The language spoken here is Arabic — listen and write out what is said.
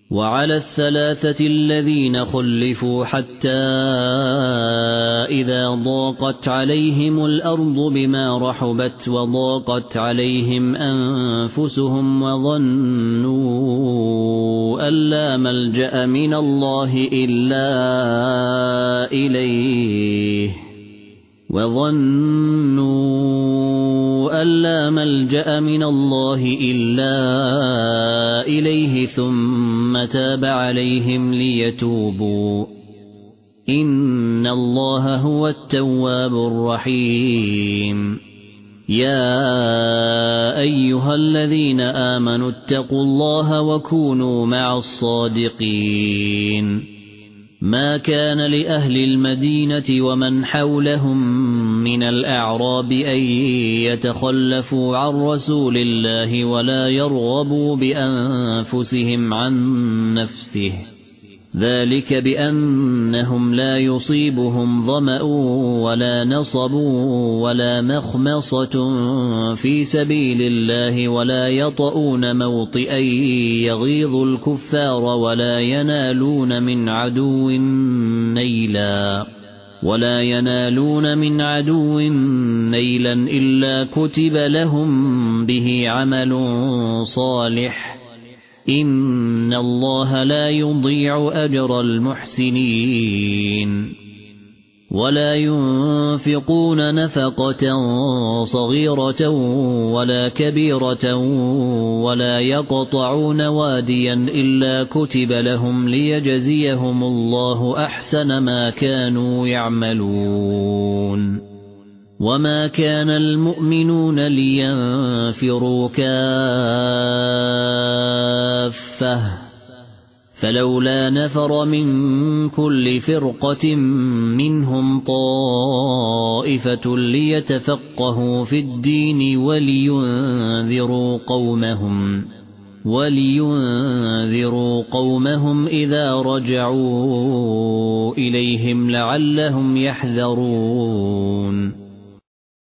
وعلى الثلاثة الذين خلفوا حتى إذا ضاقت عليهم الأرض بما رحبت وضاقت عليهم أنفسهم وظنوا أن لا ملجأ من الله إلا إليه ثم تاب عليهم ليتوبوا إن الله هو التواب الرحيم يا أيها الذين آمنوا اتقوا الله وكونوا مع الصادقين ما كان لأهل المدينة ومن حولهم من الأعراب أن يتخلفوا عن رسول الله ولا يرغبوا بأنفسهم عن نفسه ذلك بأنهم لا يصيبهم ظمأ ولا نصب ولا مخمصة في سبيل الله ولا يطؤون موطئا يغيظ الكفار ولا ينالون من عدو نيلا إلا كتب لهم به عمل صالح إن الله لا يضيع أجر المحسنين ولا ينفقون نفقة صغيرة ولا كبيرة ولا يقطعون واديا إلا كتب لهم ليجزيهم الله أحسن ما كانوا يعملون وما كان المؤمنون لينفروا كافة فلولا نفر من كل فرقة منهم طائفة ليتفقهوا في الدين ولينذروا قومهم إذا رجعوا إليهم لعلهم يحذرون